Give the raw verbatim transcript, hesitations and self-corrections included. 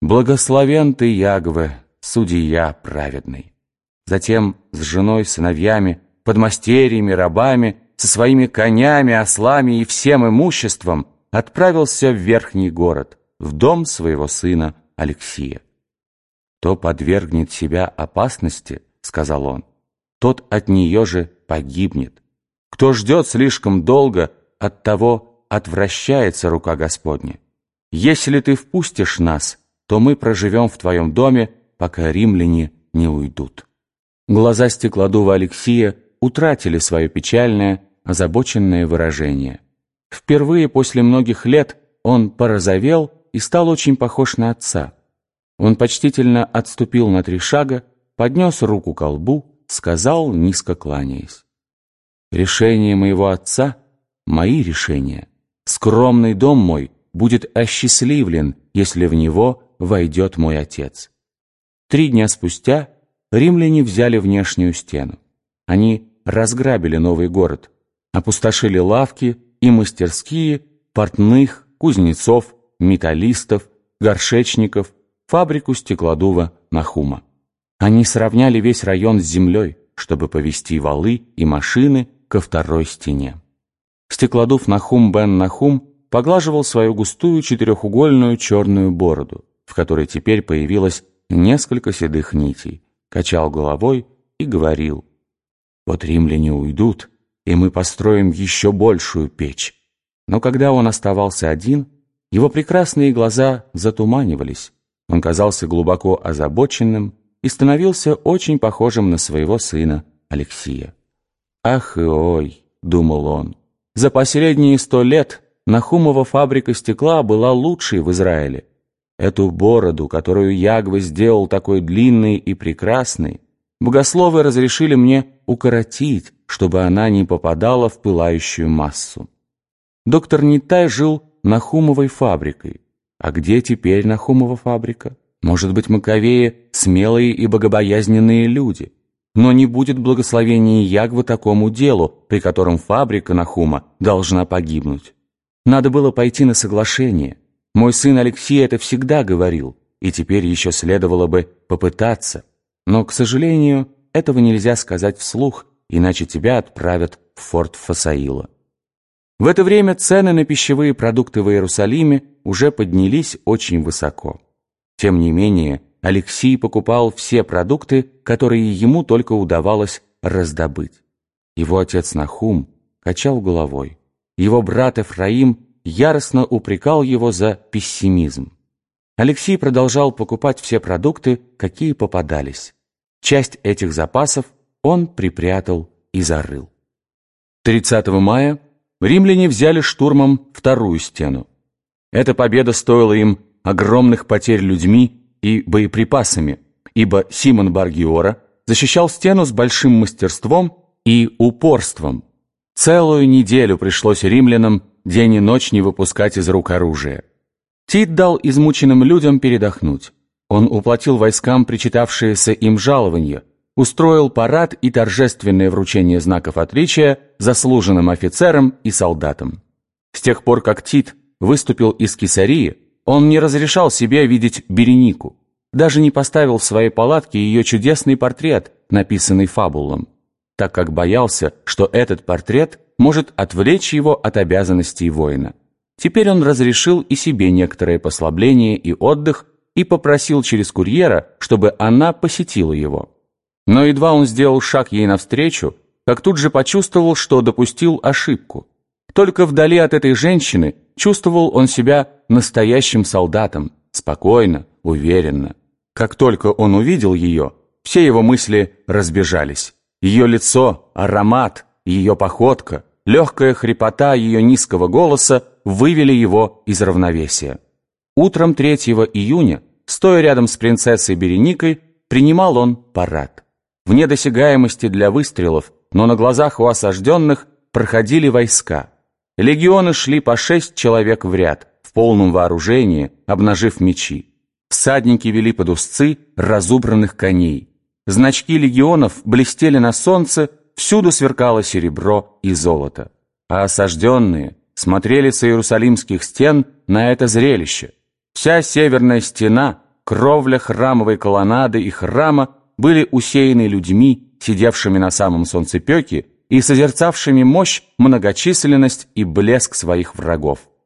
«Благословен ты, Ягве, судья праведный». Затем с женой, сыновьями, подмастерьями, рабами, со своими конями, ослами и всем имуществом отправился в верхний город, в дом своего сына Алексия. «Кто подвергнет себя опасности, — сказал он, — тот от нее же погибнет. Кто ждет слишком долго, от того отвращается рука Господня. Если ты впустишь нас, то мы проживем в твоем доме, пока римляне не уйдут». Глаза стеклодува Алексия утратили свое печальное, озабоченное выражение. Впервые после многих лет он порозовел и стал очень похож на отца. Он почтительно отступил на три шага, поднес руку ко лбу, сказал, низко кланяясь: «Решение моего отца — мои решения. Скромный дом мой будет осчастливлен, если в него войдет мой отец». Три дня спустя римляне взяли внешнюю стену. Они разграбили новый город, опустошили лавки и мастерские портных, кузнецов, металлистов, горшечников, фабрику стеклодува Нахума. Они сравняли весь район с землей, чтобы повезти валы и машины ко второй стене. Стеклодув Нахум бен Нахум поглаживал свою густую четырехугольную черную бороду, в которой теперь появилось несколько седых нитей, качал головой и говорил: «Вот римляне уйдут, и мы построим еще большую печь». Но когда он оставался один, его прекрасные глаза затуманивались, он казался глубоко озабоченным и становился очень похожим на своего сына Алексия. «Ах и ой», — думал он, — «за последние сто лет Нахумова фабрика стекла была лучшей в Израиле. Эту бороду, которую Ягве сделал такой длинной и прекрасной, богословы разрешили мне укоротить, чтобы она не попадала в пылающую массу». Доктор Нитай жил Нахумовой фабрикой. А где теперь Нахумова фабрика? Может быть, Маковеи — смелые и богобоязненные люди. Но не будет благословения Ягвы такому делу, при котором фабрика Нахума должна погибнуть. Надо было пойти на соглашение. Мой сын Алексей это всегда говорил, и теперь еще следовало бы попытаться. Но, к сожалению, этого нельзя сказать вслух, иначе тебя отправят в форт Фасаила. В это время цены на пищевые продукты в Иерусалиме уже поднялись очень высоко. Тем не менее, Алексий покупал все продукты, которые ему только удавалось раздобыть. Его отец Нахум качал головой. Его брат Эфраим яростно упрекал его за пессимизм. Алексий продолжал покупать все продукты, какие попадались. Часть этих запасов он припрятал и зарыл. тридцатого мая римляне взяли штурмом вторую стену. Эта победа стоила им огромных потерь людьми и боеприпасами, ибо Симон Бар-Гиора защищал стену с большим мастерством и упорством. Целую неделю пришлось римлянам день и ночь не выпускать из рук оружие. Тит дал измученным людям передохнуть. Он уплатил войскам причитавшиеся им жалования, устроил парад и торжественное вручение знаков отличия заслуженным офицерам и солдатам. С тех пор, как Тит выступил из Кесарии, он не разрешал себе видеть Беренику, даже не поставил в своей палатке ее чудесный портрет, написанный Фабулом, так как боялся, что этот портрет может отвлечь его от обязанностей воина. Теперь он разрешил и себе некоторое послабление и отдых и попросил через курьера, чтобы она посетила его. Но едва он сделал шаг ей навстречу, как тут же почувствовал, что допустил ошибку. Только вдали от этой женщины чувствовал он себя настоящим солдатом, спокойно, уверенно. Как только он увидел ее, все его мысли разбежались. Ее лицо, аромат, ее походка, легкая хрипота ее низкого голоса вывели его из равновесия. Утром третьего июня, стоя рядом с принцессой Береникой, принимал он парад. Вне досягаемости для выстрелов, но на глазах у осажденных проходили войска. Легионы шли по шесть человек в ряд, в полном вооружении, обнажив мечи. Всадники вели под узцы разубранных коней. Значки легионов блестели на солнце, всюду сверкало серебро и золото. А осажденные смотрели с иерусалимских стен на это зрелище. Вся северная стена, кровля храмовой колоннады и храма были усеяны людьми, сидевшими на самом солнцепеке и созерцавшими мощь, многочисленность и блеск своих врагов.